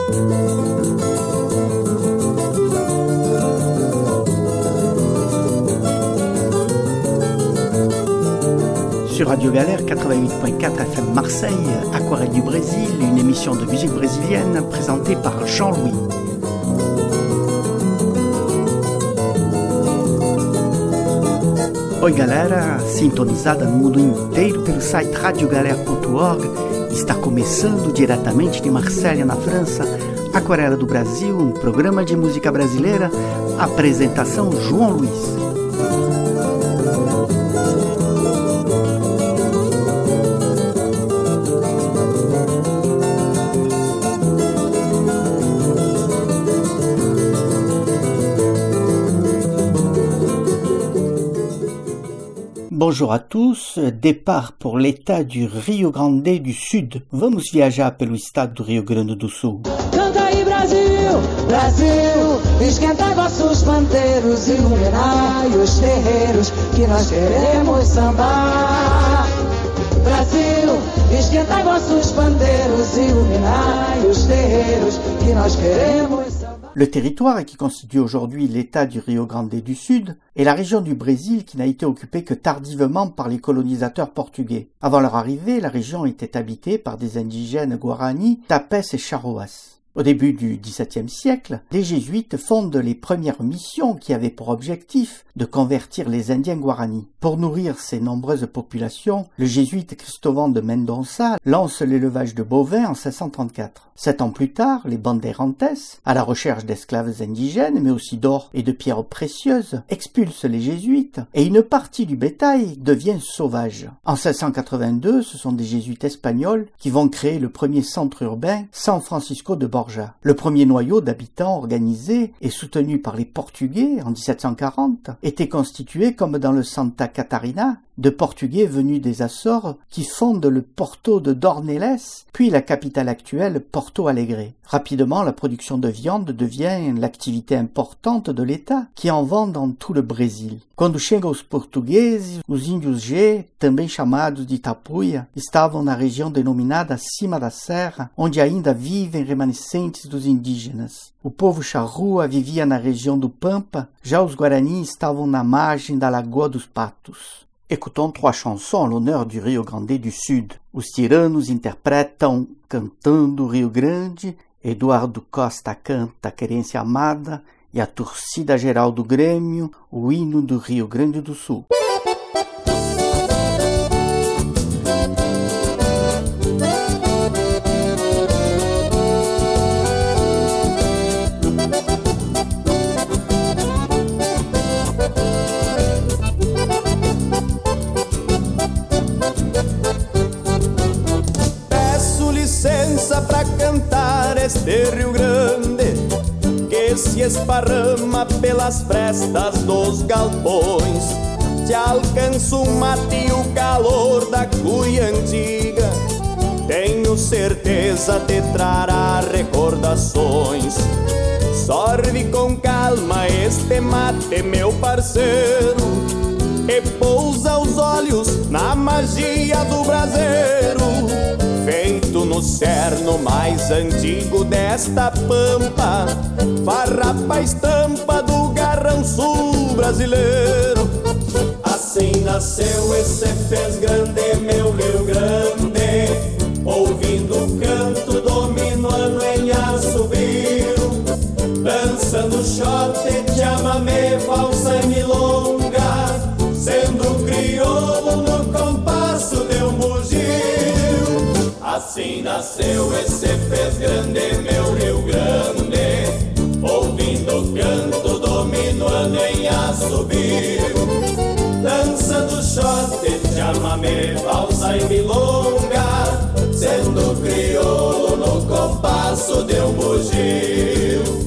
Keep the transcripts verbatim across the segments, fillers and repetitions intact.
Sur Radio Galère quatre-vingt-huit point quatre F M Marseille, Aquarelle du Brésil, une émission de musique brésilienne présentée par Jean-Louis. Oi galera, sintonizada no mundo inteiro pelo site radio galera ponto org, está começando diretamente de Marselha, na França, Aquarela do Brasil, um programa de música brasileira, apresentação João Luiz. Bonjour à tous, départ pour l'état du Rio Grande do Sul. Vamos viajar pelo estado do Rio Grande do Sul. Canta aí Brasil, Brasil, esquenta vossos pandeiros, iluminai os terreiros que nós queremos sambar. Brasil, esquenta vossos pandeiros, iluminai os terreiros que nós queremos sambar. Le territoire qui constitue aujourd'hui l'état du Rio Grande do Sul est la région du Brésil qui n'a été occupée que tardivement par les colonisateurs portugais. Avant leur arrivée, la région était habitée par des indigènes Guarani, Tapes et Charruas. Au début du dix-septième siècle, les jésuites fondent les premières missions qui avaient pour objectif de convertir les Indiens Guarani. Pour nourrir ces nombreuses populations, le jésuite Cristóvão de Mendonça lance l'élevage de bovins en seize cent trente-quatre. Sept ans plus tard, les Bandeirantes, à la recherche d'esclaves indigènes, mais aussi d'or et de pierres précieuses, expulsent les jésuites et une partie du bétail devient sauvage. En seize cent quatre-vingt-deux, ce sont des jésuites espagnols qui vont créer le premier centre urbain, San Francisco de Borja. Le premier noyau d'habitants organisé et soutenu par les Portugais en dix-sept cent quarante était constitué, comme dans le Santa Catarina, de Portugais venus des Açores qui fondent le Porto de Dornelles, puis la capitale actuelle, Porto Alegre. Rapidement, la production de viande devient l'activité importante de l'État, qui en vend dans tout le Brésil. Quando chegam os portugueses, os índios G, também chamados de Tapuia, estavam na região denominada Cima da Serra, onde ainda vivem remanescentes dos indígenas. O povo charrua vivia na região do Pampa, já os Guarani estavam na margem da Lagoa dos Patos. Écoutons trois chansons en l'honneur du Rio Grande do Sul. Os tiranos interpretam Cantando Rio Grande, Eduardo Costa canta Querência Amada e a torcida geral do Grêmio, o hino do Rio Grande do Sul. Pra cantar este Rio Grande que se esparrama pelas frestas dos galpões. Te alcança o mate e o calor da cuia antiga, tenho certeza te trará recordações. Sorve com calma este mate, meu parceiro, e pousa os olhos na magia do braseiro, feito no cerno mais antigo desta pampa, farrapa a estampa do garrão sul brasileiro. Assim nasceu e se fez grande meu Rio Grande, ouvindo o canto do minuano em assobio, dançando xote, chamamé, valsa e milonga, sendo crioulo no compasso de um bugio. Assim nasceu e se fez grande meu Rio Grande, ouvindo o canto do minuano em assobio, dançando xote, chamamé, valsa e milonga, sendo crioulo no compasso de um bugio.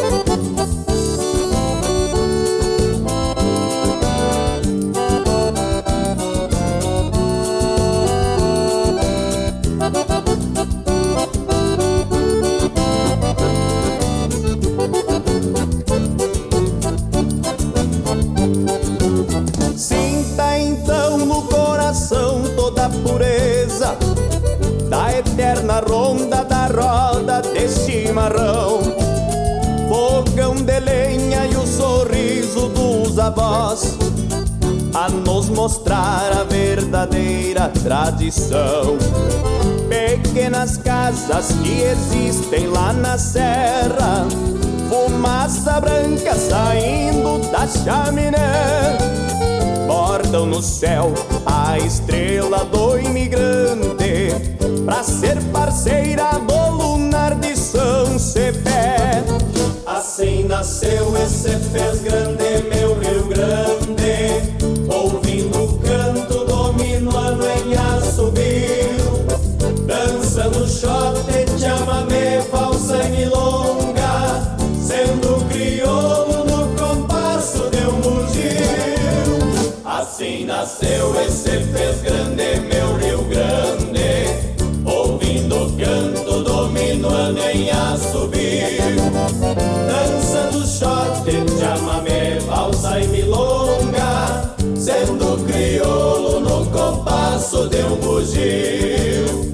Sinta então no coração toda a pureza da eterna ronda da roda de chimarrão, fogão de lenha e o sorriso dos avós a nos mostrar a verdadeira tradição. Pequenas casas que existem lá na serra, fumaça branca saindo da chaminé, bordam no céu a estrela do imigrante pra ser parceira do lunar de São Cepé. Assim nasceu e se fez grande meu Rio Grande, ouvindo o canto do minuano em assobio, dançando xote, chamamé, valsa e milonga, sendo crioulo no compasso de um bugio. Assim nasceu e se fez grande meu Rio Grande, ouvindo o canto do minuano em assobio, dançando xote, chamamé, valsa e milonga, sendo crioulo no compasso de um bugio.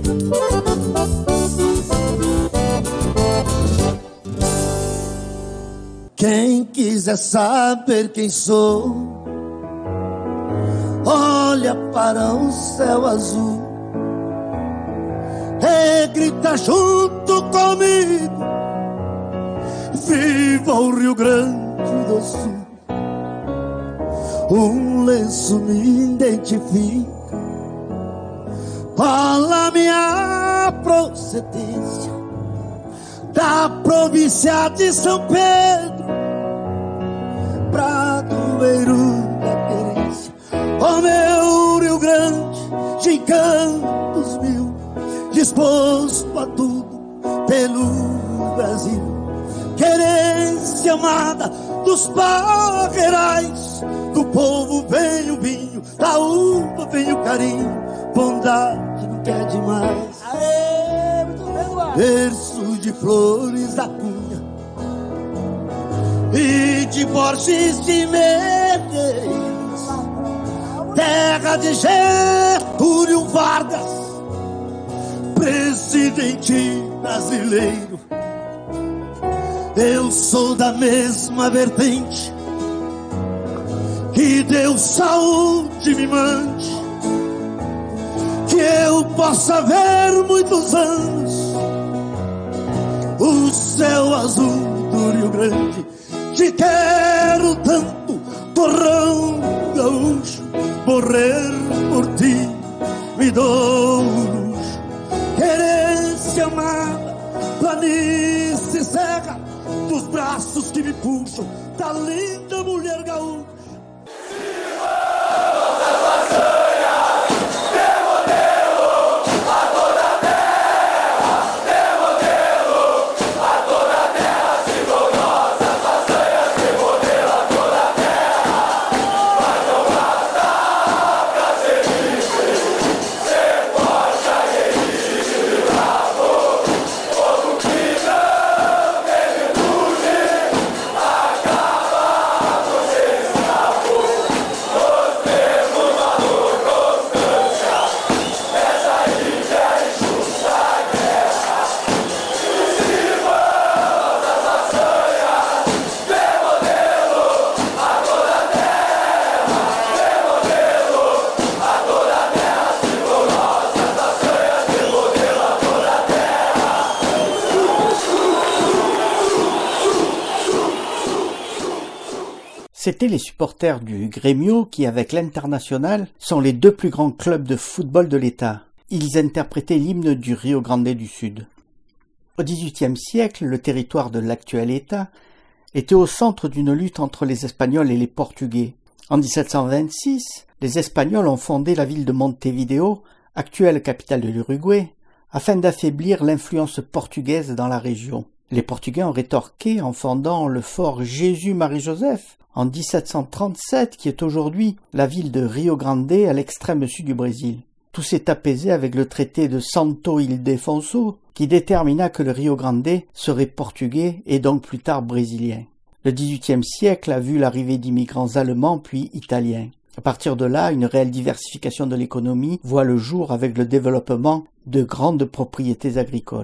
Quem quiser saber quem sou, olha para o céu azul e grita junto comigo: viva o Rio Grande do Sul! Um lenço me identifica com a minha procedência, da província de São Pedro, Pradoeiro da Querência. Ó meu Rio Grande, de encantos mil, disposto a tudo pelo Brasil. Querência amada dos parreirais, do povo vem o vinho, da uva vem o carinho, bondade não quer demais. Aê, muito bem, versos de Flores da Cunha e de Borges de Medeiros, terra de Getúlio Vargas, presidente brasileiro. Eu sou da mesma vertente, que Deus saúde me mande, que eu possa ver muitos anos o céu azul do Rio Grande. Te quero tanto, torrão gaúcho, morrer por ti me dou o luxo. Querência amada, planície serra, dos braços que me puxam da linda mulher gaúcha. C'étaient les supporters du Grêmio qui, avec l'Internacional, sont les deux plus grands clubs de football de l'État. Ils interprétaient l'hymne du Rio Grande du Sud. Au dix-huitième siècle, le territoire de l'actuel État était au centre d'une lutte entre les Espagnols et les Portugais. En dix-sept cent vingt-six, les Espagnols ont fondé la ville de Montevideo, actuelle capitale de l'Uruguay, afin d'affaiblir l'influence portugaise dans la région. Les Portugais ont rétorqué en fondant le fort Jésus-Marie-Joseph en dix-sept cent trente-sept, qui est aujourd'hui la ville de Rio Grande à l'extrême sud du Brésil. Tout s'est apaisé avec le traité de Santo Ildefonso, qui détermina que le Rio Grande serait portugais et donc plus tard brésilien. Le dix-huitième siècle a vu l'arrivée d'immigrants allemands puis italiens. À partir de là, une réelle diversification de l'économie voit le jour avec le développement de grandes propriétés agricoles.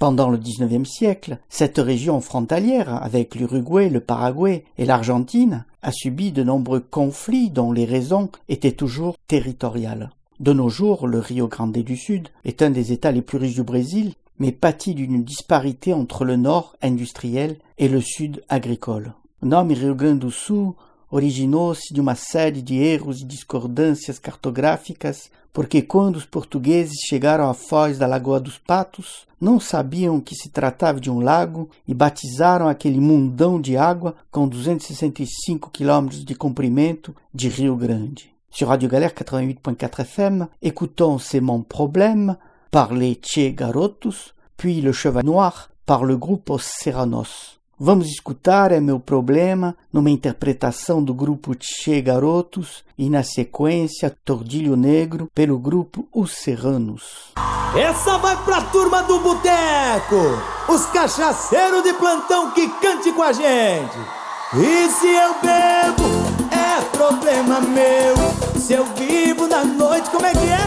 Pendant le dix-neuvième siècle, cette région frontalière, avec l'Uruguay, le Paraguay et l'Argentine, a subi de nombreux conflits dont les raisons étaient toujours territoriales. De nos jours, le Rio Grande do Sul est un des États les plus riches du Brésil, mais pâtit d'une disparité entre le nord industriel e le sud agricole. O nome Rio Grande do Sul originou-se de uma série de erros e discordâncias cartográficas, porque quando os portugueses chegaram à foz da Lagoa dos Patos, não sabiam que se tratava de um lago e batizaram aquele mundão de água com duzentos e sessenta e cinco quilômetros de comprimento de Rio Grande. Sur Radio Galère quatre-vingt-huit point quatre F M, écoutons C'est mon problème par les Che Garotos, puis Le Cheval Noir par le grupo Serranos. Vamos escutar É Meu Problema numa interpretação do grupo Che Garotos e na sequência Tordilho Negro pelo grupo Os Serranos. Essa vai pra turma do boteco, os cachaceiros de plantão que cante com a gente. E se eu bebo, é problema meu. Se eu vivo na noite, como é que é?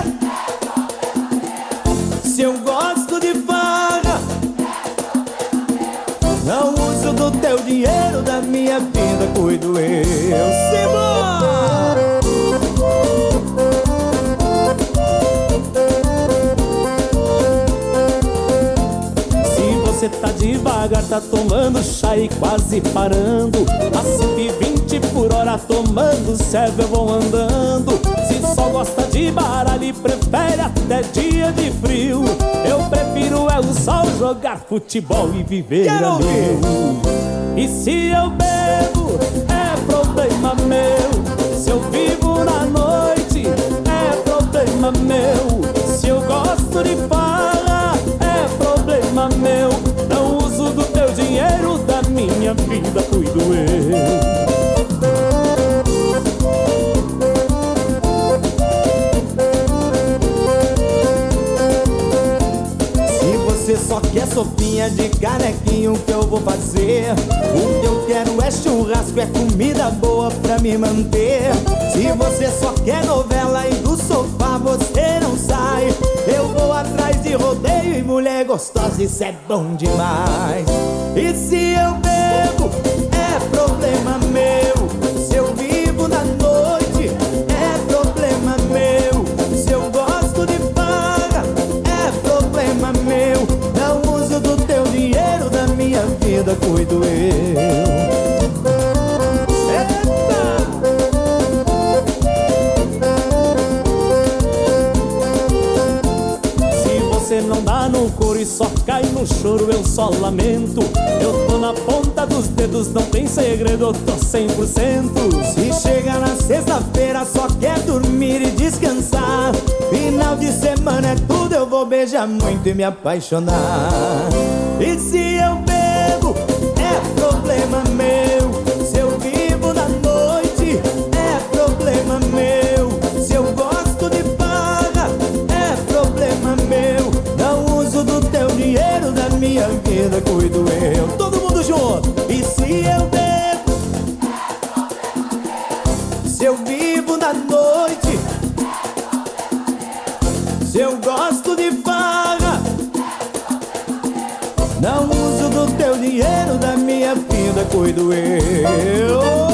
Se eu gosto de farra, não uso do teu dinheiro, da minha vida cuido eu. Simbora! Se você tá devagar, tá tomando chá e quase parando, a cento e vinte por hora tomando serve, eu vou andando. Se só gosta de baralho e prefere até dia de frio, eu prefiro é o sol, jogar futebol e viver a meu. E se eu bebo, é problema meu. Se eu vivo na noite, é problema meu. Se eu gosto de farra, é problema meu. Não uso do teu dinheiro, da minha vida cuido eu. Você só quer sopinha de canequinho, o que eu vou fazer? O que eu quero é churrasco, é comida boa pra me manter. Se você só quer novela e do sofá você não sai, eu vou atrás de rodeio e mulher gostosa, isso é bom demais. E se eu bebo, é problema meu. Se eu vivo na noite, é problema meu. Se eu gosto de farra, é problema meu. Não uso do teu dinheiro, da minha vida cuido eu. Você não dá no couro e só cai no choro, eu só lamento. Eu tô na ponta dos dedos, não tem segredo, eu tô cem por cento. Se chega na sexta-feira, só quer dormir e descansar. Final de semana é tudo, eu vou beijar muito e me apaixonar. E se eu bebo, é problema meu. Se eu vivo na noite, é problema meu. Se eu gosto de farra, é problema meu. Não uso do teu dinheiro, da minha vida cuido eu. Todo mundo junto. E se eu bebo, se eu vivo na noite, se eu gosto de farra, não uso do teu dinheiro, da minha vida cuido eu.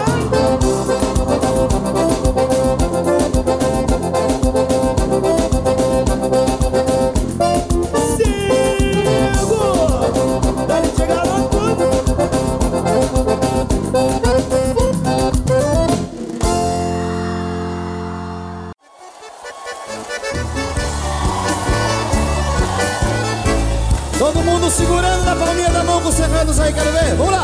Todo mundo segurando na palminha da mão com os serranos aí, quero ver, vamos lá!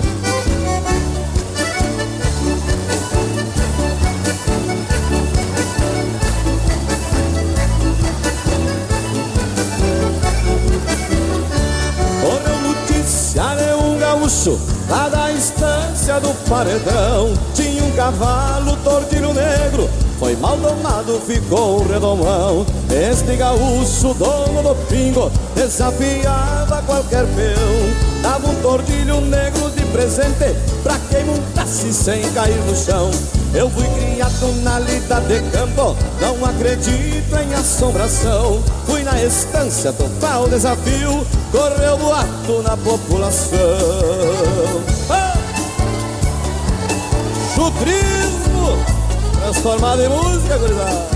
Correu notícia de um gaúcho lá da estância do Paredão. Tinha um cavalo tordilho negro, foi mal domado, ficou redomão. Este gaúcho, dono do pingo, desafiava qualquer peão. Dava um tordilho negro de presente pra quem montasse sem cair no chão. Eu fui criado na lida de campo, não acredito em assombração. Fui na estância, total desafio, correu boato na população. Ah! Chutrismo transformado em música, gurizada.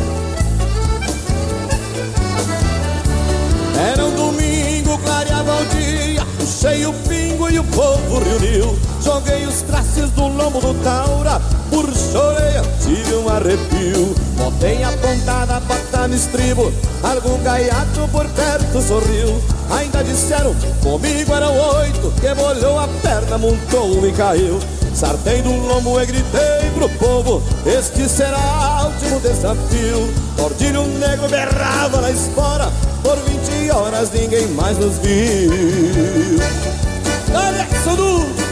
Era um domingo, clareava o dia, puxei o pingo e o povo reuniu. Joguei os traços do lombo do taura, por choreia, tive um arrepio. Botei a pontada, bota no estribo, algum gaiato por perto sorriu. Ainda disseram, comigo eram oito, que molhou a perna, montou e caiu. Sartei do lombo e gritei pro povo, este será o último desafio. Tordilho negro berrava na espora, por vinte horas ninguém mais nos viu. Olha isso do...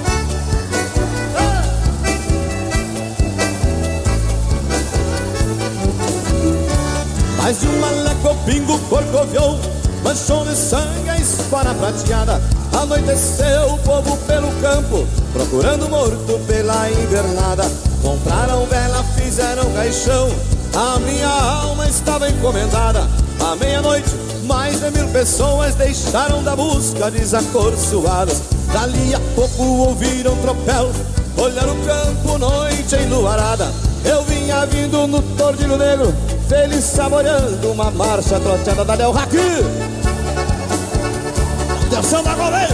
Mais de um maleco, pingo, corcoviou, manchou de sangue a espora prateada. Anoiteceu o povo pelo campo, procurando morto pela invernada. Compraram vela, fizeram caixão, a minha alma estava encomendada. À meia-noite, mais de mil pessoas deixaram da busca desacorçoadas. Dali a pouco ouviram tropel, olharam o campo, noite enluarada. Eu vinha vindo no tordilho negro, feliz saboreando uma marcha troteada da Del Raque. Atenção da goleira!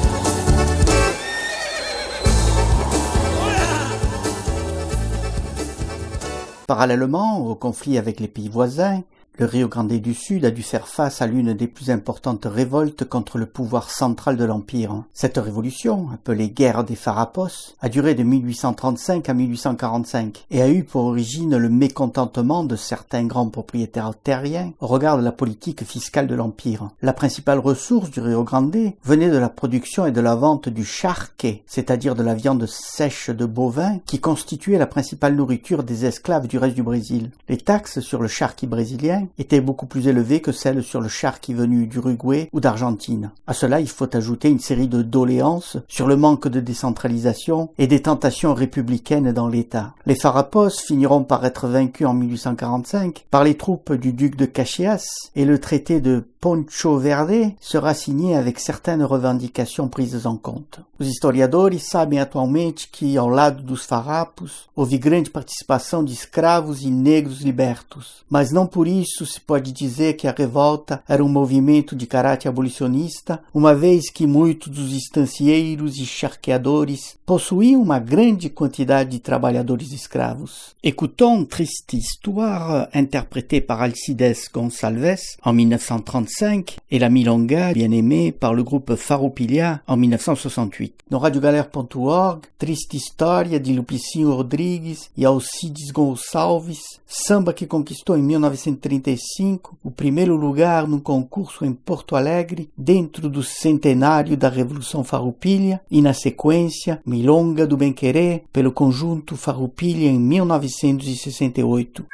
Parallèlement au conflit avec les pays voisins, le Rio Grande du Sud a dû faire face à l'une des plus importantes révoltes contre le pouvoir central de l'Empire. Cette révolution, appelée guerre des Farrapos, a duré de mille huit cent trente-cinq à mille huit cent quarante-cinq et a eu pour origine le mécontentement de certains grands propriétaires terriens au regard de la politique fiscale de l'Empire. La principale ressource du Rio Grande venait de la production et de la vente du charque, c'est-à-dire de la viande sèche de bovins qui constituait la principale nourriture des esclaves du reste du Brésil. Les taxes sur le charqui brésilien étaient beaucoup plus élevées que celles sur le charqui venu d'Uruguay ou d'Argentine. À cela, il faut ajouter une série de doléances sur le manque de décentralisation et des tentations républicaines dans l'État. Les Farrapos finiront par être vaincus en mille huit cent quarante-cinq par les troupes du duc de Caxias et le traité de Poncho Verde sera signé avec certaines revendications prises en compte. Os historiadores sabem atualmente que, ao lado dos farrapos, houve grande participação de escravos e negros libertos, mas não por isso se pode dizer que a revolta era um movimento de caráter abolicionista, uma vez que muitos dos estancieiros e charqueadores possuíam uma grande quantidade de trabalhadores escravos. Écoutons Triste Histoire, interprétée par Alcides Gonçalves en mille neuf cent trente-cinq et la milonga bien aimée par le groupe Farroupilha en mille neuf cent soixante-huit. No radiogalera ponto org, Triste História de Lupicinho Rodrigues e Alcides Gonçalves, samba que conquistou em mil novecentos e trinta e cinco o primeiro lugar num concurso em Porto Alegre dentro do centenário da Revolução Farroupilha e, na sequência, Milonga do Bem-Querer pelo conjunto Farroupilha em mil novecentos e sessenta e oito.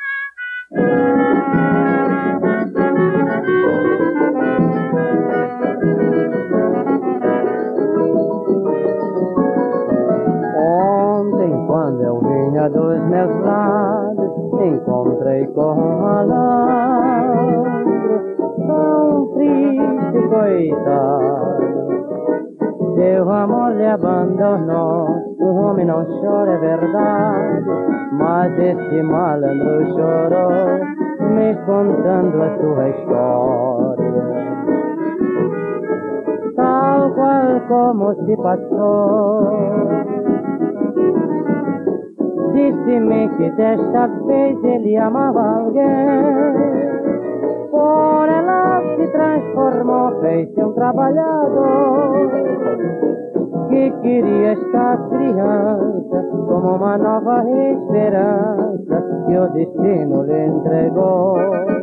Ontem, quando eu vinha dos meus lados, encontrei com um malandro tão triste, coitado. Seu amor lhe abandonou, o homem não chora, é verdade, mas esse malandro chorou, me contando a sua história. Tal qual como se passou, disse-me que desta vez ele amava alguém. Por ela se transformou, fez-se um trabalhador que queria esta criança como uma nova esperança que o destino lhe entregou.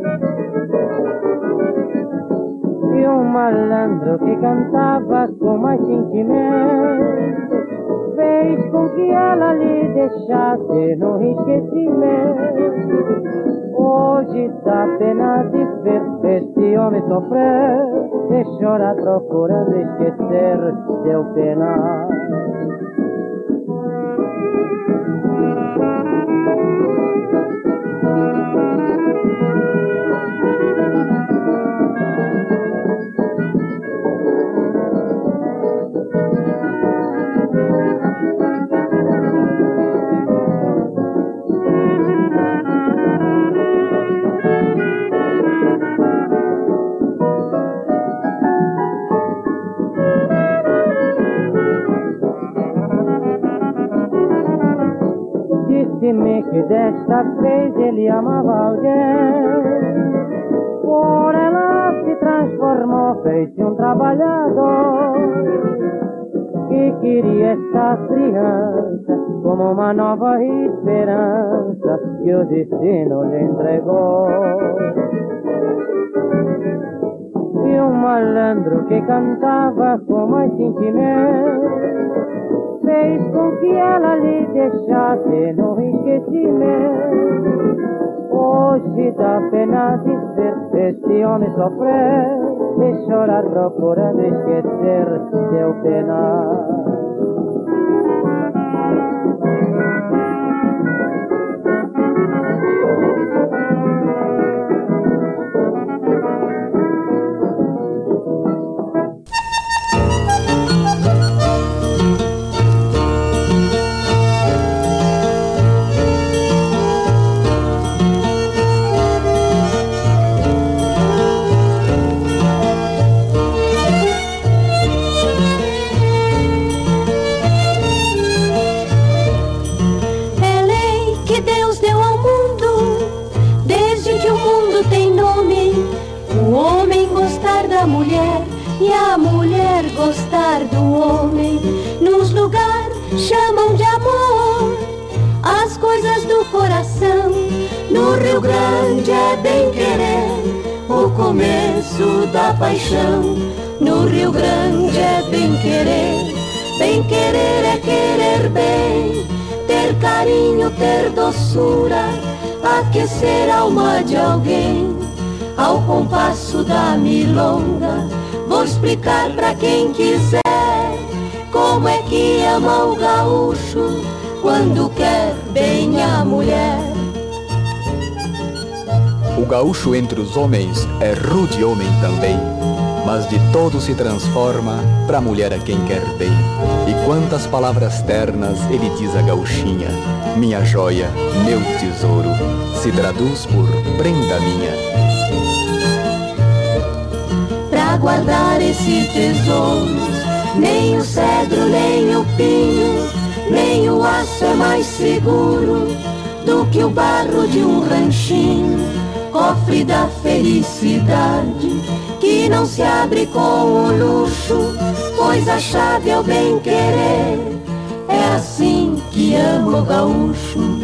E um malandro que cantava com mais sentimento fez com que ela lhe deixasse no esquecimento. Hoje dá pena de ver este homem sofrer e chorar procurando esquecer seu penar. disse-me que desta vez ele amava alguém. Por ela se transformou, fez-se um trabalhador que queria esta criança como uma nova esperança que o destino lhe entregou. E um malandro que cantava com mais sentimento fez com que ela lhe deixasse no esquecimento. Hoje dá pena de ver este homem sofrer e chorar procurando esquecer seu penar. E a mulher gostar do homem, nos lugares chamam de amor as coisas do coração. No Rio Grande é bem querer, o começo da paixão. No Rio Grande é bem querer, bem querer é querer bem, ter carinho, ter doçura, aquecer a alma de alguém. Ao compasso da milonga, vou explicar pra quem quiser como é que ama o gaúcho quando quer bem a mulher. O gaúcho entre os homens é rude homem também, mas de todo se transforma pra mulher a quem quer bem. E quantas palavras ternas ele diz a gauchinha: minha joia, meu tesouro, se traduz por prenda minha. Pra guardar esse tesouro, nem o cedro, nem o pinho, nem o aço é mais seguro do que o barro de um ranchinho, cofre da felicidade que não se abre com o luxo, pois a chave é o bem querer. É assim que ama o gaúcho.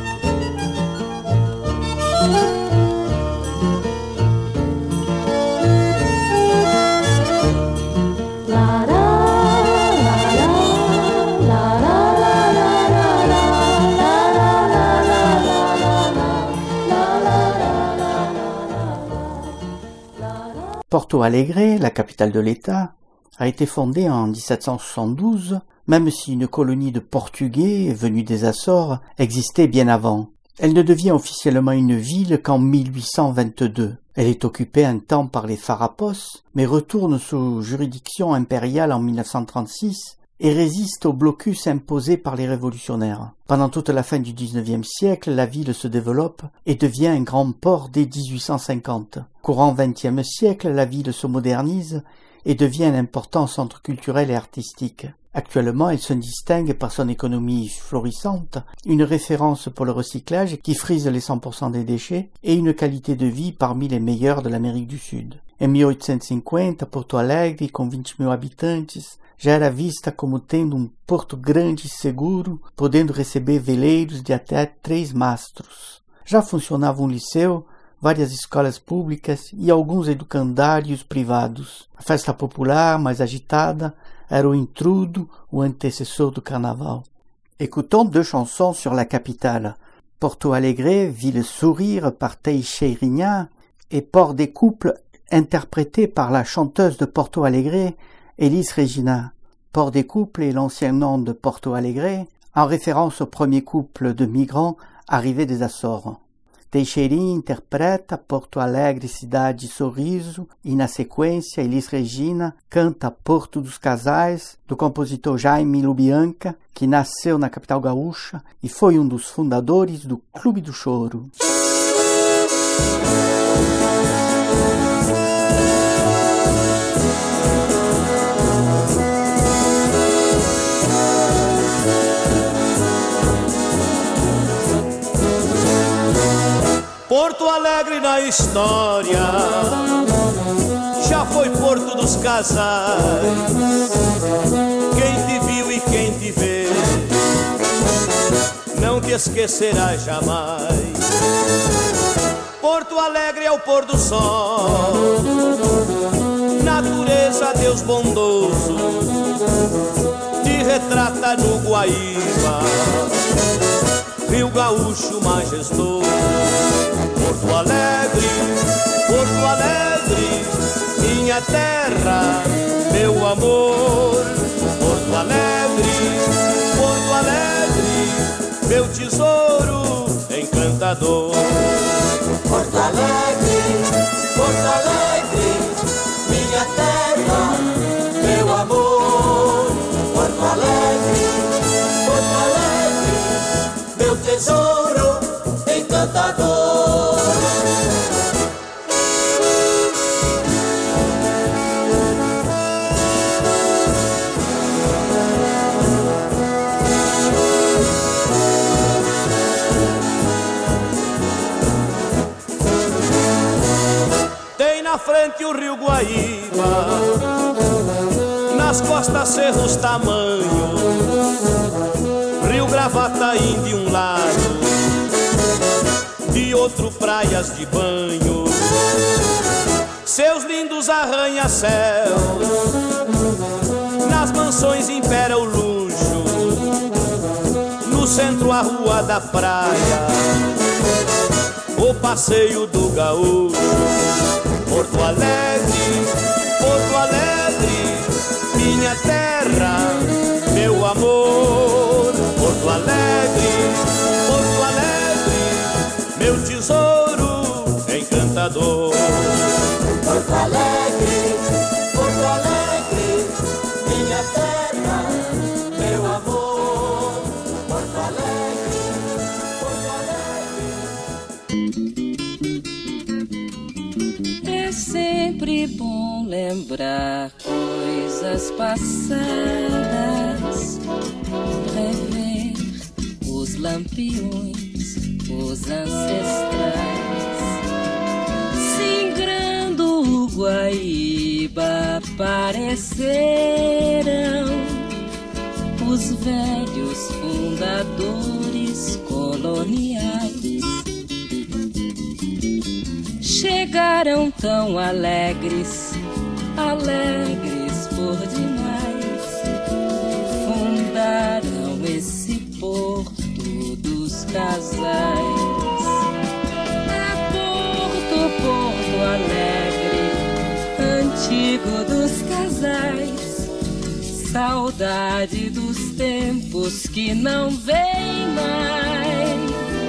Porto Alegre, la capitale de l'État, a été fondée en dix-sept cent soixante-douze, même si une colonie de Portugais venus des Açores existait bien avant. Elle ne devient officiellement une ville qu'en mille huit cent vingt-deux. Elle est occupée un temps par les Farrapos, mais retourne sous juridiction impériale en mille neuf cent trente-six et résiste au blocus imposé par les révolutionnaires. Pendant toute la fin du dix-neuvième siècle, la ville se développe et devient un grand port dès dix-huit cent cinquante. Courant vingtième siècle, la ville se modernise et devient un important centre culturel et artistique. Actuellement, elle se distingue par son économie florissante, une référence pour le recyclage qui frise les cent pour cent des déchets et une qualité de vie parmi les meilleures de l'Amérique du Sud. Em mil oitocentos e cinquenta, Porto Alegre, com vinte mil habitantes, já era vista como tendo um porto grande e seguro, podendo receber veleiros de até três mastros. Já funcionava um liceu, várias escolas públicas e alguns educandários privados. A festa popular, mais agitada, era o intrudo, o antecessor du carnaval. Écoutons deux chansons sur la capitale. Porto Alegre, ville sourire par Teixeirinha et Port des Couples, interprété par la chanteuse de Porto Alegre, Elis Regina. Port des Couples est l'ancien nom de Porto Alegre, en référence au premier couple de migrants arrivés des Açores. Teixeirinha interpreta Porto Alegre, cidade de sorriso, e na sequência Elis Regina canta Porto dos Casais, do compositor Jaime Lubianca, que nasceu na capital gaúcha e foi um dos fundadores do Clube do Choro. Alegre na história já foi Porto dos Casais. Quem te viu e quem te vê não te esquecerá jamais. Porto Alegre é o pôr do sol, natureza, Deus bondoso, te retrata no Guaíba, Rio Gaúcho majestoso. Porto Alegre, Porto Alegre, minha terra, meu amor. Porto Alegre, Porto Alegre, meu tesouro encantador. Porto Alegre, Porto Alegre, minha terra, meu amor. Porto Alegre, Porto Alegre, meu tesouro encantador. Na frente o rio Guaíba, nas costas cerros tamanho, Rio Gravataí de um lado, de outro praias de banho, seus lindos arranha-céus, nas mansões impera o luxo, no centro a rua da praia, o passeio do gaúcho. Porto Alegre, Porto Alegre, minha terra, meu amor. Porto Alegre, Porto Alegre, meu tesouro encantador. Porto Alegre, Porto Alegre, minha terra, meu amor. Porto Alegre, Porto Alegre. É sempre bom lembrar coisas passadas, rever os lampiões, os ancestrais, singrando o Guaíba apareceram os velhos fundadores coloniais. Chegaram tão alegres, alegres por demais, fundaram esse Porto dos Casais. É Porto, Porto Alegre, antigo dos casais, saudade dos tempos que não vem mais.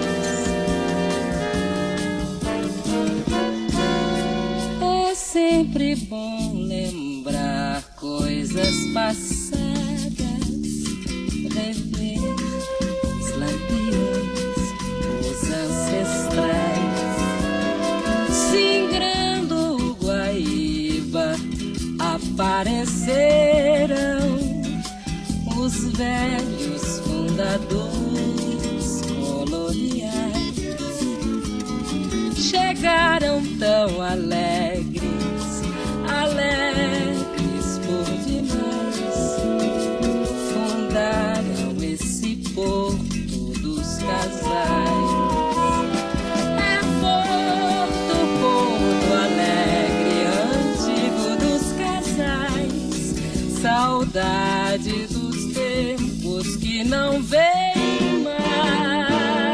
Sempre bom lembrar coisas passadas, rever os lampiões, os ancestrais, singrando o Guaíba apareceram os velhos fundadores coloniais. Chegaram tão alegres, alegres por demais, fundaram esse Porto dos Casais. É Porto, Porto Alegre, antigo dos casais, saudade dos tempos que não vem mais.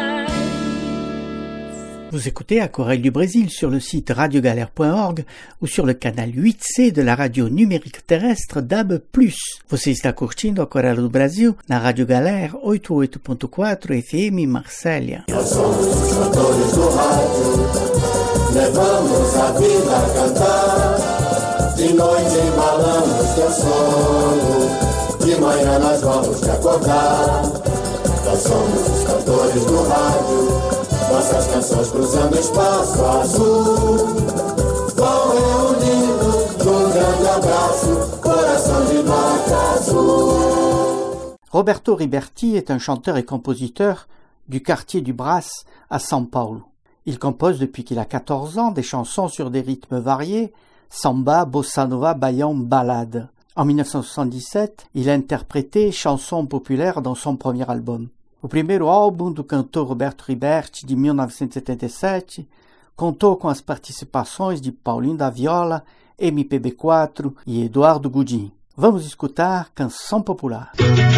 Vous écoutez Aquarelle du Brésil sur le site radio galère point org ou sur le canal huit C de la radio numérique terrestre D A B plus. Você está curtindo Aquarelle do Brasil na Rádio Galera oitenta e oito ponto quatro F M Marsella. Nós somos os cantores do rádio, levamos a vida a cantar. De noite embalamos teu sono, de manhã nós vamos te acordar. Nós somos os cantores do rádio, nossas canções cruzando espaço azul, vão reunindo num grande abraço, coração de nota azul. Roberto Riberti est un chanteur et compositeur du quartier du Brás à São Paulo. Il compose depuis qu'il a quatorze ans des chansons sur des rythmes variés, samba, bossa nova, baião, ballade. En mille neuf cent soixante-dix-sept, il a interprété chansons populaires dans son premier album. O primeiro álbum do cantor Roberto Riberti, de mille neuf cent setenta e sete, contou com as participações de Paulinho da Viola, M P B quatro e Eduardo Gudim. Vamos escutar Canção Popular.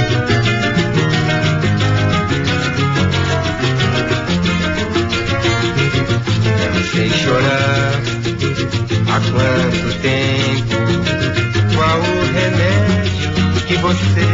Não sei chorar há quanto tempo, qual o remédio que você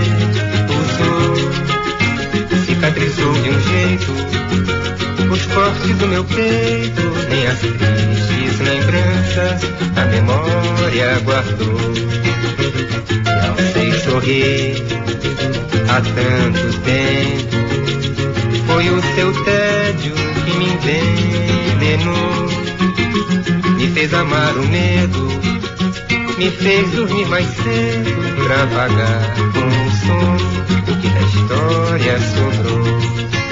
usou, cicatrizou de um jeito os cortes do meu peito, nem as tristes lembranças a memória guardou. Não sei sorrir há tanto tempo, foi o seu tédio que me envenenou, me fez amar o medo, me fez dormir mais cedo pra vagar com o sono, o que da história sobrou.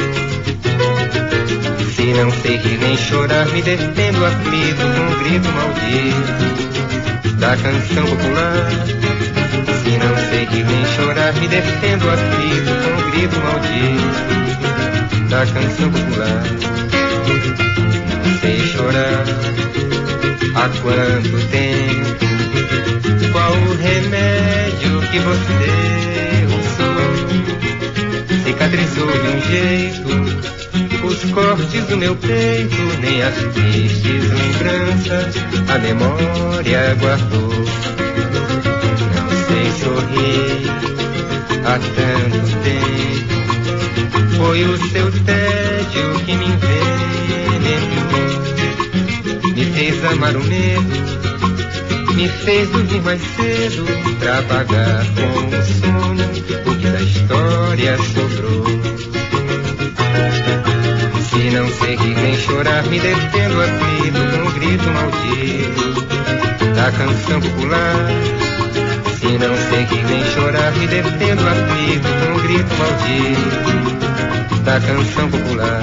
Se não sei rir nem chorar, me defendo aflito com um grito maldito da canção popular. Se não sei rir nem chorar, me defendo aflito com um grito maldito da canção popular. Não sei chorar há quanto tempo, qual o remédio que você usou, cicatrizou de um jeito os cortes do meu peito, nem as tristes lembranças a memória guardou. Não sei sorrir há tanto tempo, foi o seu tédio que me envenenou, me fez amar o medo, me fez dormir mais cedo pra apagar com o sono o que da história sobrou. Se não sei rir nem chorar, me defendo aflito com um grito maldito da canção popular. Se não sei rir nem chorar, me defendo aflito com um grito maldito da canção popular.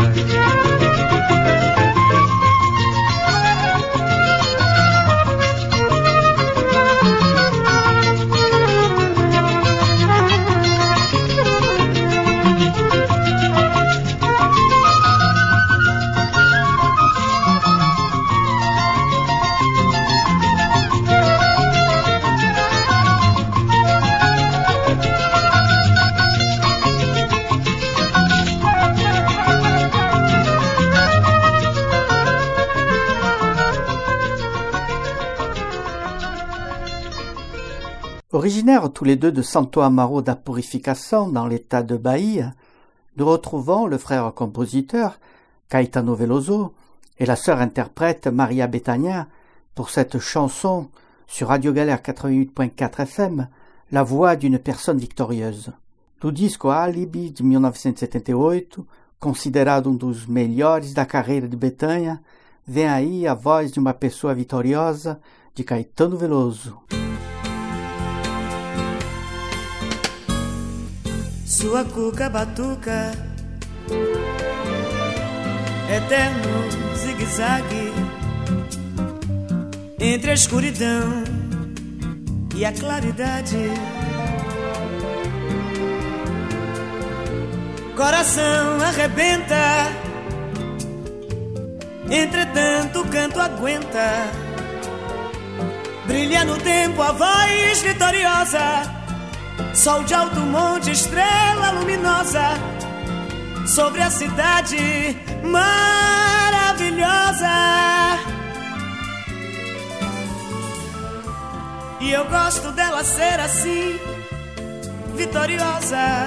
Originaires tous les deux de Santo Amaro da Purificação, dans l'état de Bahia, nous retrouvons le frère compositeur Caetano Veloso et la sœur interprète Maria Bethânia pour cette chanson sur Radio Galère quatre-vingt-huit point quatre F M, La voix d'une personne victorieuse. Do disco Alibi de mille neuf cent setenta e oito, considerado um dos melhores da carreira de Bethânia, vem aí a voz de uma pessoa vitoriosa de Caetano Veloso. Sua cuca batuca, eterno zigue-zague entre a escuridão e a claridade. Coração arrebenta, entretanto o canto aguenta. Brilha no tempo a voz vitoriosa, sol de alto monte, estrela luminosa sobre a cidade maravilhosa. E eu gosto dela ser assim, vitoriosa.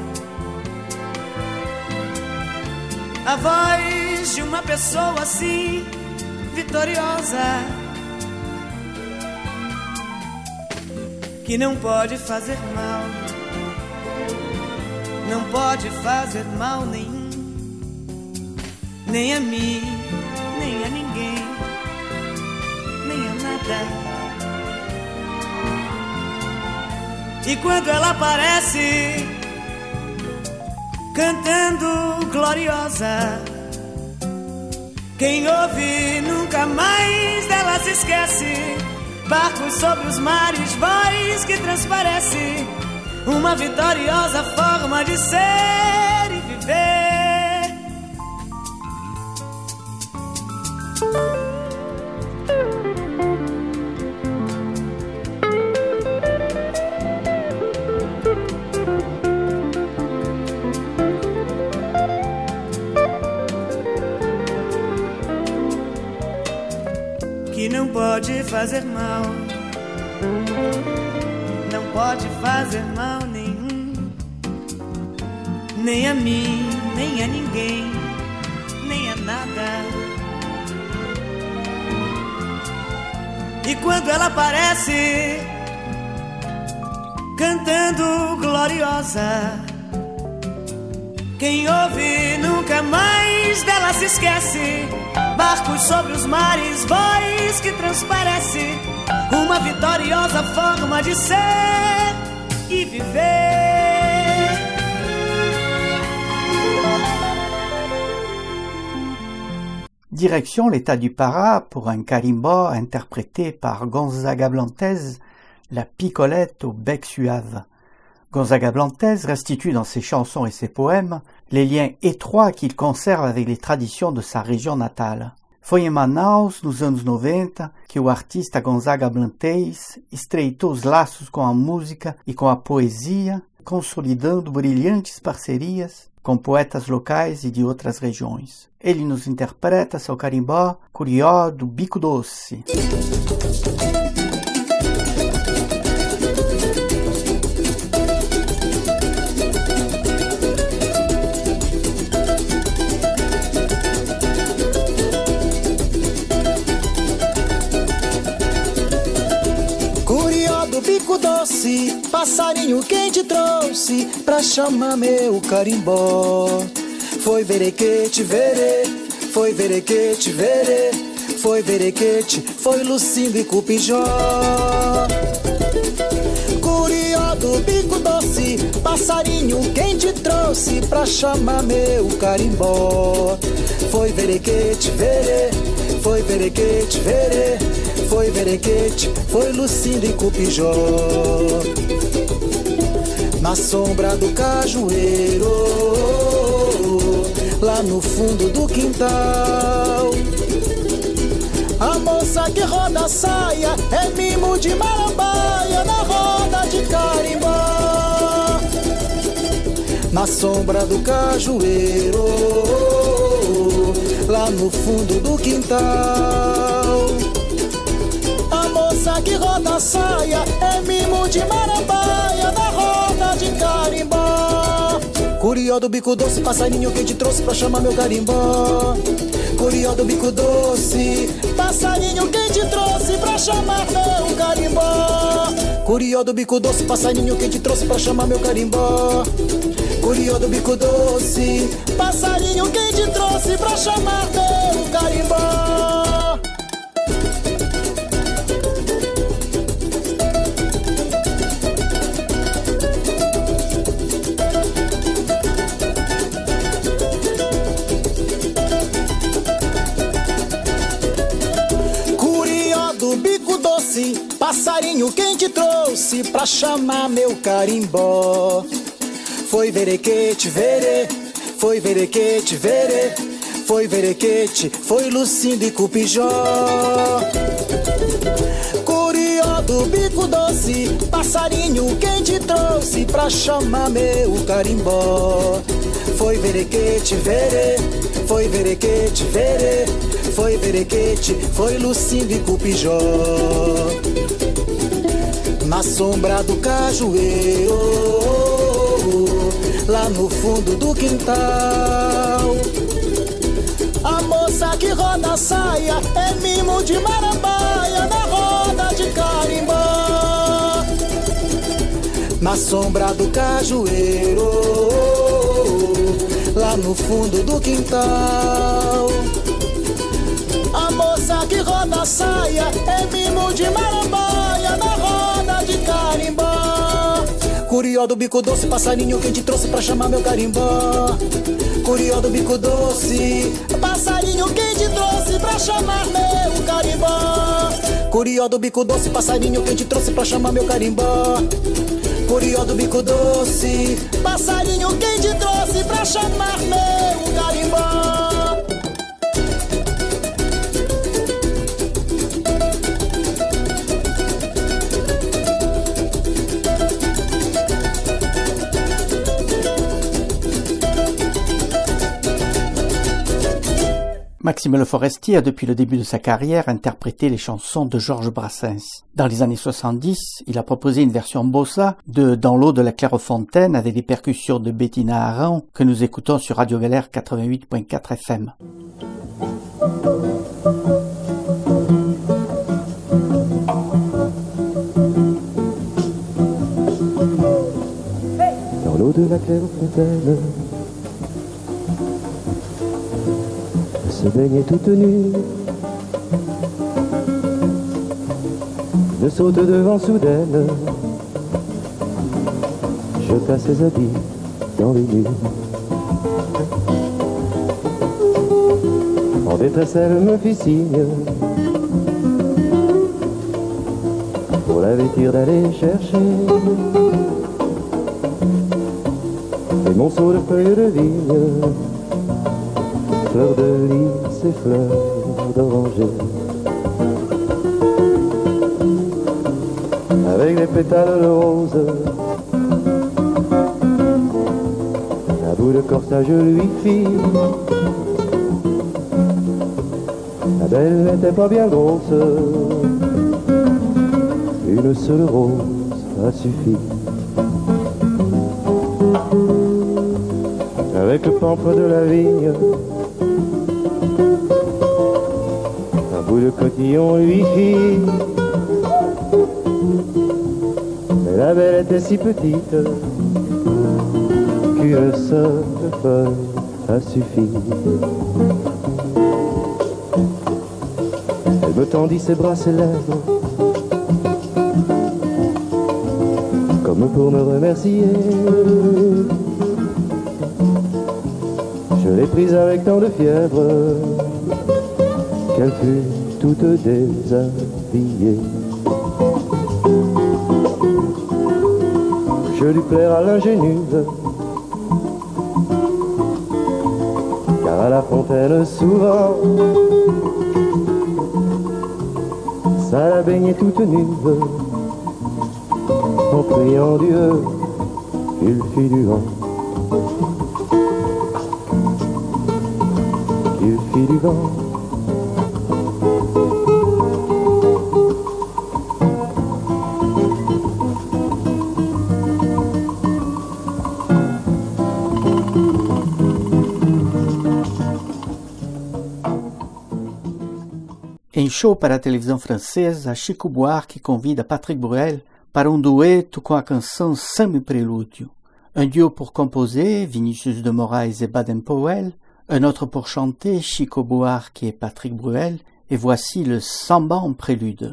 A voz de uma pessoa assim, vitoriosa, que não pode fazer mal, não pode fazer mal nenhum, nem a mim, nem a ninguém, nem a nada. E quando ela aparece, cantando gloriosa, Quem ouve nunca mais dela se esquece. Barcos sobre os mares, voz que transparece. Uma vitoriosa forma de ser e viver. Que não pode fazer mal, não pode fazer mal nenhum, nem a mim, nem a ninguém, nem a nada. E quando ela aparece, cantando gloriosa, quem ouve nunca mais dela se esquece. Barcos sobre os mares, voz que transparece. Uma vitoriosa forma de ser e viver. Direction l'état du Para pour un carimbo interprété par Gonzaga Blantez, la picolette au bec suave. Gonzaga Blantez restitue dans ses chansons et ses poèmes les liens étroits qu'il conserve avec les traditions de sa région natale. Foi em Manaus, nos anos noventa, que o artista Gonzaga Blantez estreitou os laços com a música e com a poesia, consolidando brilhantes parcerias com poetas locais e de outras regiões. Ele nos interpreta seu carimbó Curió do Bico Doce. Bico doce, passarinho quem te trouxe pra chamar meu carimbó. Foi verequete, verê, foi verequete, verê, foi verequete, foi Lucindo e Cupijó. Curió do bico doce, passarinho quem te trouxe pra chamar meu carimbó. Foi verequete, verê, foi verequete, verê, foi verequete, foi Lucindo e Cupijó. Na sombra do cajueiro, lá no fundo do quintal, a moça que roda a saia é mimo de marambaia na roda de carimbó. Na sombra do cajueiro, lá no fundo do quintal, a moça que roda a saia é mimo de marambaia na roda de carimbó. Curió do bico doce, passarinho quem te trouxe pra chamar meu carimbó. Curió do bico doce, passarinho quem te trouxe pra chamar meu carimbó. Curió do bico doce, passarinho quem te trouxe pra chamar meu carimbó. Curió do bico doce, passarinho quem te trouxe pra chamar meu carimbó. Passarinho quem te trouxe pra chamar meu carimbó. Foi verequete, verê, foi verequete, verê, foi verequete, foi Lucindo e Cupijó. Curió do bico doce, passarinho quem te trouxe pra chamar meu carimbó. Foi verequete, verê, foi verequete, verê, foi verequete, foi Lucindo e Cupijó. Na sombra do cajueiro, lá no fundo do quintal, a moça que roda a saia é mimo de marambaia na roda de carimbó. Na sombra do cajueiro, lá no fundo do quintal, a moça que roda a saia é mimo de marambaia na roda de carimbó. Curió do bico doce, passarinho quem te trouxe pra chamar meu carimbó. Curió do bico doce, passarinho quem te trouxe pra chamar meu carimbó. Curió do bico doce, passarinho quem te trouxe pra chamar meu carimbó. Curió do bico doce, passarinho quem te trouxe pra chamar meu carimbó. Maxime Le Forestier a depuis le début de sa carrière interprété les chansons de Georges Brassens. Dans les années soixante-dix, il a proposé une version bossa de Dans l'eau de la Clairefontaine avec des percussions de Bettina Aron que nous écoutons sur Radio Galère quatre-vingt-huit point quatre F M. Dans l'eau de la Clairefontaine se baignait toute nue, me saute devant soudaine, jeta ses habits dans les nues. En détresse elle me fit signe, pour la vêtir d'aller chercher des monceaux de feuilles de vigne, fleurs de lys et fleurs d'oranger, avec des pétales de rose, un bout de corsage je lui fis. La belle n'était pas bien grosse, une seule rose a suffi. Avec le pampre de la vigne, bout de cotillon lui fit. Mais la belle était si petite qu'une seule feuille a suffi. Elle me tendit ses bras, ses lèvres, comme pour me remercier. Je l'ai prise avec tant de fièvre qu'elle fut toute déshabillée. Je lui plaire à l'ingénue, car à la fontaine souvent ça la baignait toute nue, en priant Dieu qu'il fit du vent, qu'il fit du vent. Em show para a televisão francesa, Chico Buarque convida Patrick Bruel para um dueto com a canção Samba e Prelúdio. Un duo pour composer, Vinicius de Moraes et Baden-Powell, un autre pour chanter, Chico Buarque et Patrick Bruel, et voici le Samba en prélude.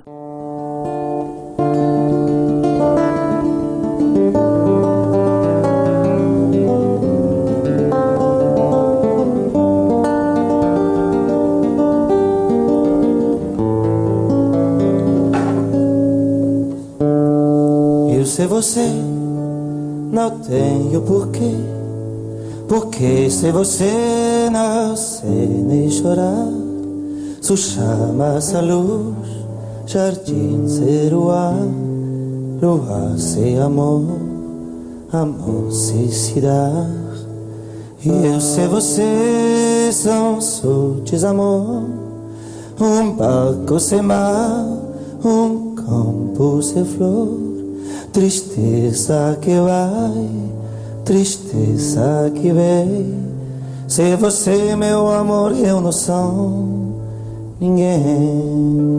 Se você não tem o porquê, porque se você não se nem chorar, su chama essa luz, jardim ser o ar, rua se amor, amor se se dar. E eu se você são seu desamor, um barco sem mar, um campo sem flor. Tristeza que vai, tristeza que vem. Se você, meu amor, eu não sou ninguém.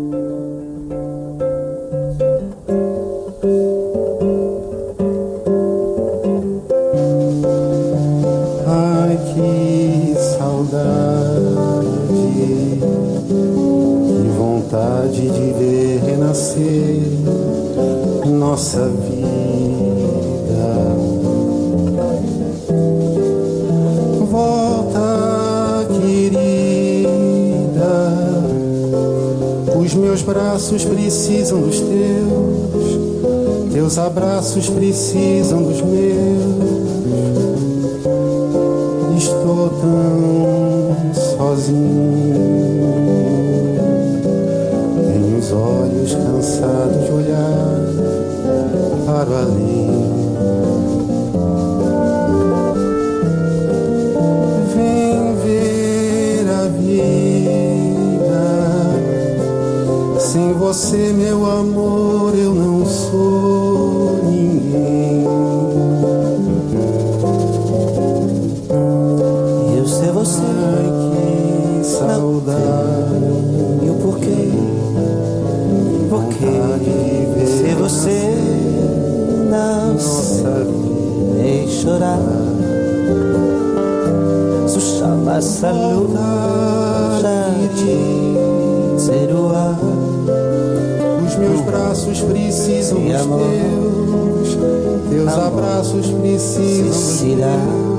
Ai, que saudade, que vontade de ver renascer nossa vida braços precisam dos teus, teus abraços precisam dos meus. Estou tão sozinho, tenho os olhos cansados de olhar para o além. Vem ver a vida, sem você, meu amor, eu não sou ninguém. Ser você, ai, que saudade. E o porquê? Porque ser você não sabe chorar. Su chama saluda de ser o ar. Os meus braços precisam dos teus, teus abraços precisam dos meus.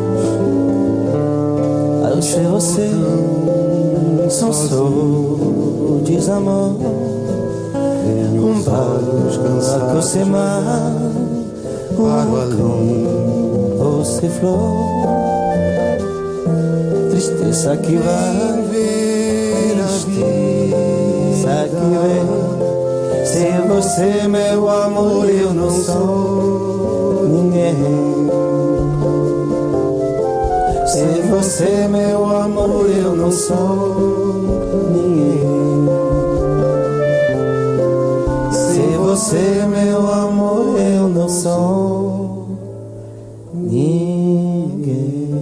Ser você, só sou desamor. Um barco você mar, um você flor. Tristeza que vai, tristeza que vem. Sem você, meu amor, eu não sou ninguém. Se você, meu amor, eu não sou ninguém. Se você, meu amor, eu não sou ninguém.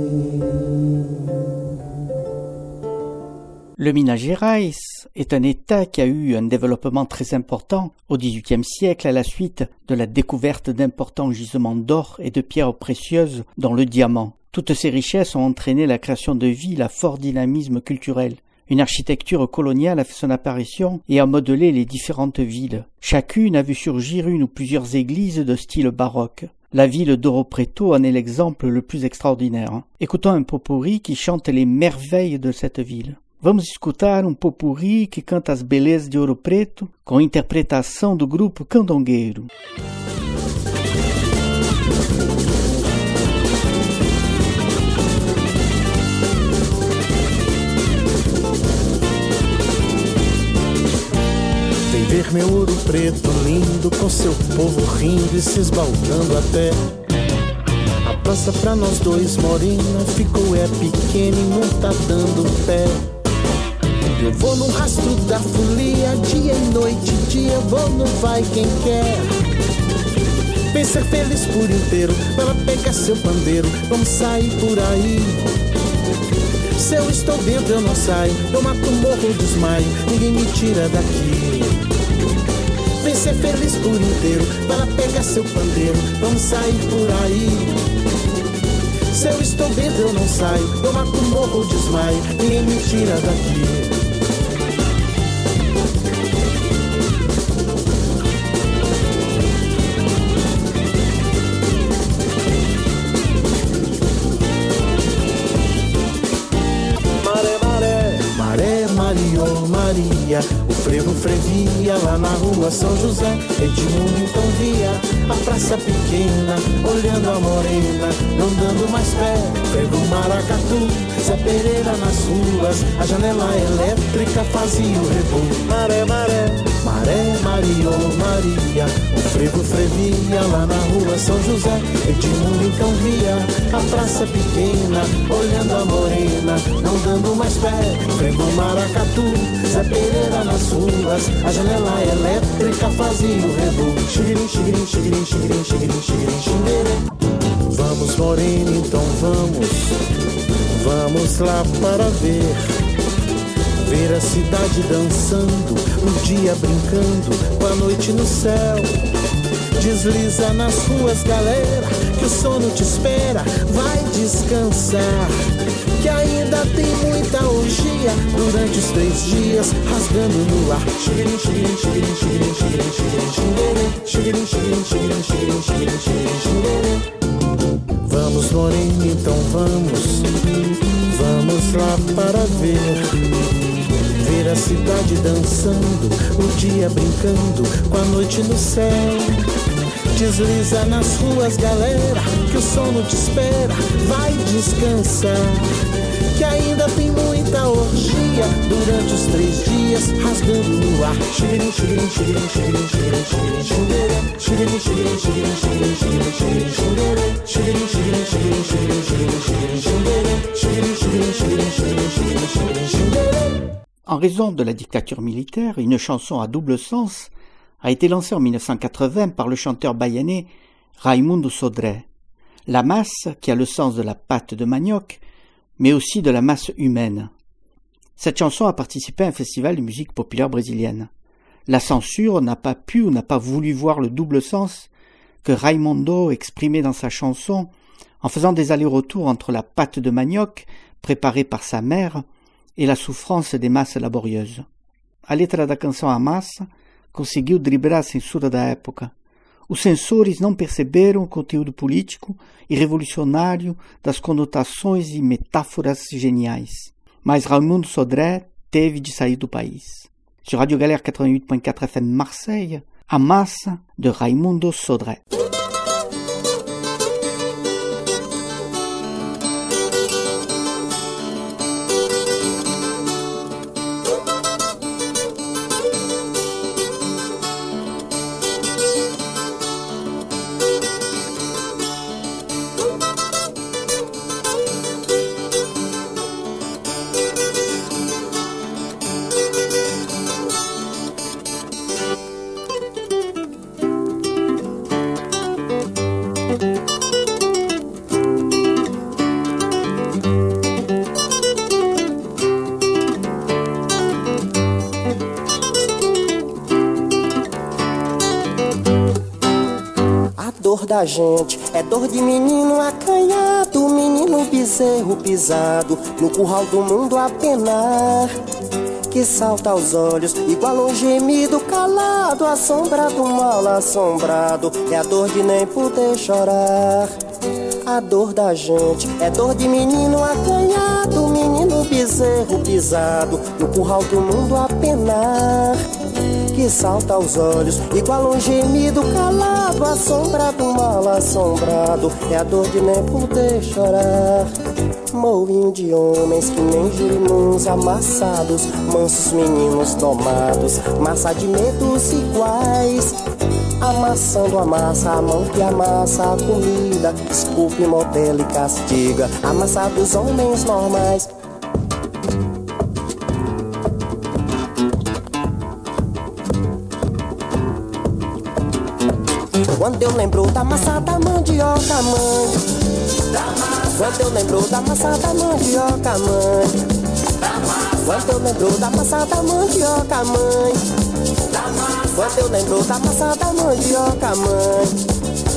Le Minas Gerais est un État qui a eu un développement très important au dix-huitième siècle à la suite de la découverte d'importants gisements d'or et de pierres précieuses, dont le diamant. Toutes ces richesses ont entraîné la création de villes à fort dynamisme culturel. Une architecture coloniale a fait son apparition et a modelé les différentes villes. Chacune a vu surgir une ou plusieurs églises de style baroque. La ville d'Ouro Preto en est l'exemple le plus extraordinaire. Écoutons un pot-pourri qui chante les merveilles de cette ville. Vamos escutar um pot-pourri que canta as belezas de Ouro Preto com interpretação do grupo Candongueiro. Vem ver meu Ouro Preto lindo, com seu povo rindo e se esbaldando até. A praça pra nós dois, morena, ficou é pequena e não tá dando pé. Eu vou no rastro da folia, dia e noite, dia eu vou no vai quem quer. Vem ser feliz por inteiro, ela pega seu pandeiro, vamos sair por aí. Se eu estou dentro eu não saio, eu mato, morro, desmaio, ninguém me tira daqui. Vem ser feliz por inteiro, ela pega seu pandeiro, vamos sair por aí. Se eu estou dentro eu não saio, eu mato, morro, desmaio, ninguém me tira daqui. Maria, o frevo frevia lá na rua São José. Edmundo então via a praça pequena, olhando a morena, não dando mais pé. Frevo maracatu, Zé Pereira nas ruas, a janela elétrica fazia o rebolo. Maré, maré, maré, Maria, oh Maria, o frevo frevia lá na rua São José. Edmundo então via a praça pequena, olhando a morena, não dando mais pé. Frevo maracatu, Zé Pereira nas ruas, a janela elétrica fazia o rebolo. Xigirim, xigirim, xigirim, xigirim, xigirim, xigirim, xinguerê. Vamos, morena, então vamos, vamos lá para ver, ver a cidade dançando, o dia brincando, com a noite no céu. Desliza nas ruas, galera, que o sono te espera, vai descansar, que ainda tem muita orgia durante os três dias, rasgando no ar. Xigirim, xigirim, xigirim, xigirim, xigirim, xigirim, xinguerê. Xigirim, xigirim, xigirim, xigirim, xigirim, xigirim, xinguerê. Vamos, morena, então vamos, vamos lá para ver, ver ver a cidade dançando, o dia brincando com a noite no céu. Desliza nas ruas, galera, que o sono te espera. Vai descansar, que ainda tem muita orgia durante os três dias, rasgando no ar. Xirim, xirim, xirim, xirim, xirim, xirim, xinguerê. Xirim, xirim, xirim, xirim, xirim, xirim, xinguerê. Xirim, xirim, xirim, xirim, xirim, xirim, xinguerê. Xirim, xirim, xirim, xirim, xirim, xirim, xinguerê. En raison de la dictature militaire, une chanson à double sens a été lancée en mille neuf cent quatre-vingts par le chanteur baïanais Raimundo Sodré. La masse, qui a le sens de la pâte de manioc, mais aussi de la masse humaine. Cette chanson a participé à un festival de musique populaire brésilienne. La censure n'a pas pu ou n'a pas voulu voir le double sens que Raimundo exprimait dans sa chanson en faisant des allers-retours entre la pâte de manioc préparée par sa mère e la souffrance des masses laborieuses. A letra da canção A Massa conseguiu driblar a censura da época. Os censores não perceberam o conteúdo político e revolucionário das conotações e metáforas geniais. Mas Raimundo Sodré teve de sair do país. Sur Radio Galère quatre-vingt-huit point quatre F M Marseille, A Massa de Raimundo Sodré. Da gente é dor de menino acanhado, menino bezerro pisado no curral do mundo a penar, que salta aos olhos igual um gemido calado, a sombra do mal assombrado, é a dor de nem poder chorar. A dor da gente é dor de menino acanhado, menino bezerro pisado no curral do mundo a penar, que salta aos olhos igual um gemido calado, a sombra do mal assombrado, é a dor de nem poder chorar. Moinho de homens que nem girimuns amassados, mansos meninos domados, massa de medos iguais, amassando a massa, a mão que amassa a comida, esculpe, modela e castiga, a massa dos homens normais. Quando eu lembro da massa da mandioca, mãe, quando eu lembro da massa da mandioca, mãe, quando eu lembro da massa da mandioca, mãe, quando eu lembro da massa da mandioca, mãe.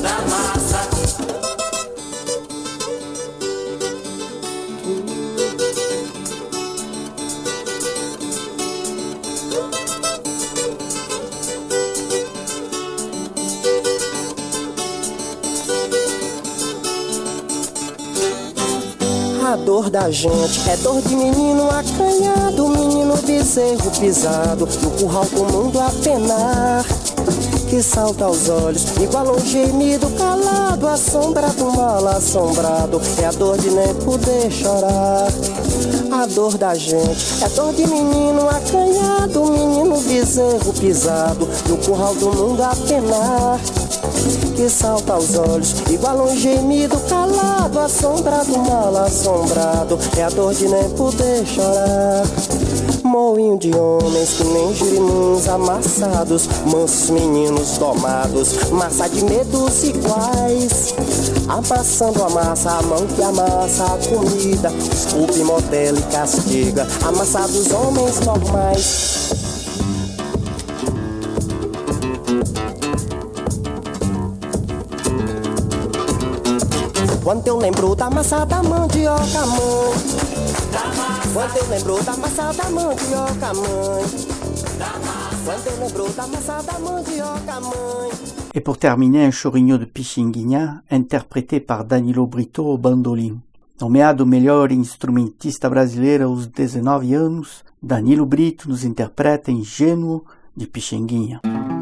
A dor da gente é dor de menino acanhado, menino bezerro pisado no curral do mundo a penar, que salta aos olhos igual um gemido calado, a sombra do mal assombrado, é a dor de nem poder chorar. A dor da gente é dor de menino acanhado, menino bezerro pisado no curral do mundo a penar, que salta aos olhos igual um gemido calado, a sombra do mal assombrado, é a dor de nem poder chorar. Moinho de homens que nem girimuns amassados, mansos meninos domados, massa de medos iguais, amassando a massa, a mão que amassa a comida, esculpe, modela e castiga, a massa dos homens normais. Quando eu lembro da massa da mandioca, mãe, quando eu lembro da massa da mandioca, mãe, quando eu lembro da massa da mandioca, mãe. Et pour terminer, un chorigno de Pichinguinha, interprété par Danilo Brito au bandolim. Nomeado melhor instrumentista brasileiro aos dezenove anos, Danilo Brito nos interpreta Ingênuo de Pixinguinha.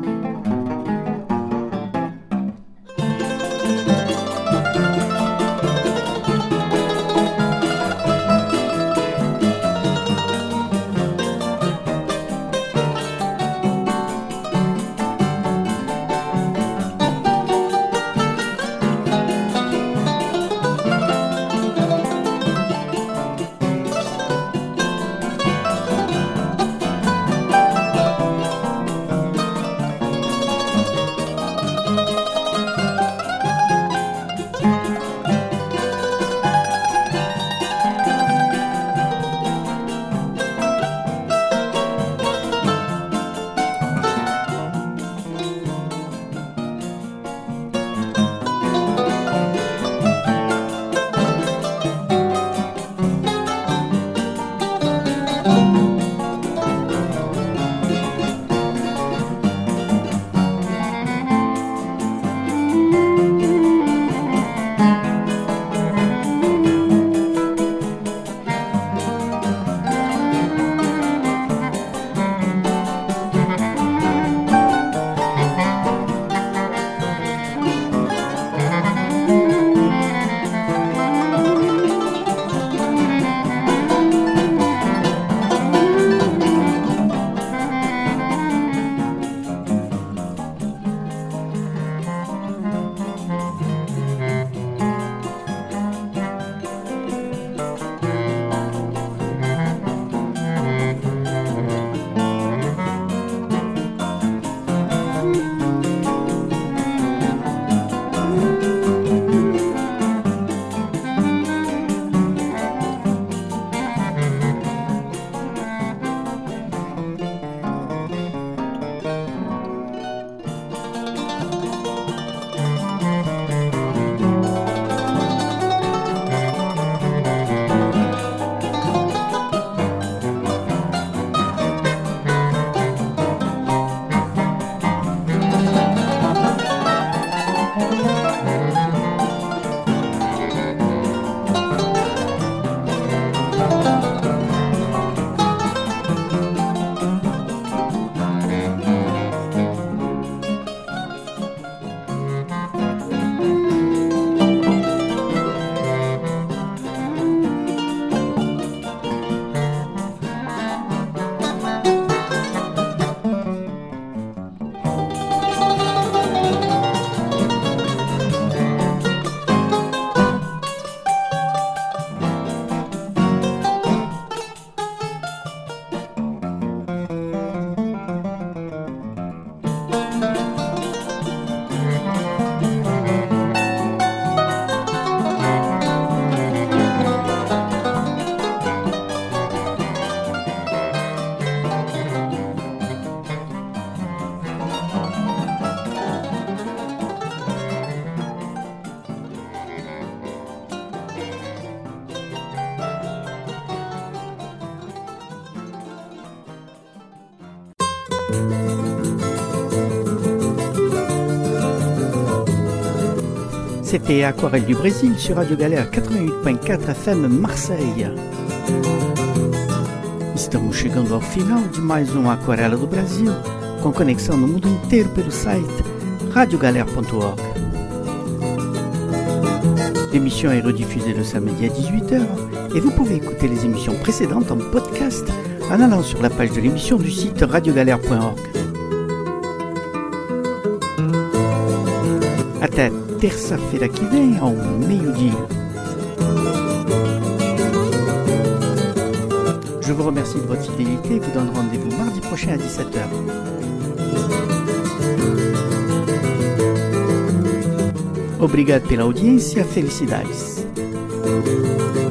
C'était Aquarelle du Brésil sur Radio Galera quatre-vingt-oito ponto quatro F M Marseille. Estamos chegando ao final de mais um Aquarela do Brasil, com conexão no mundo inteiro pelo site radio galera ponto org. L'émission est rediffusée le samedi à dix-huit heures et vous pouvez écouter les émissions précédentes en podcast en allant sur la page de l'émission du site radio galera ponto org. Até terça-feira que vem, ao meio-dia. Je vous remercie de votre fidélité et vous donne rendez-vous mardi prochain à dix-sept heures. Obrigado pela audiência, felicidades.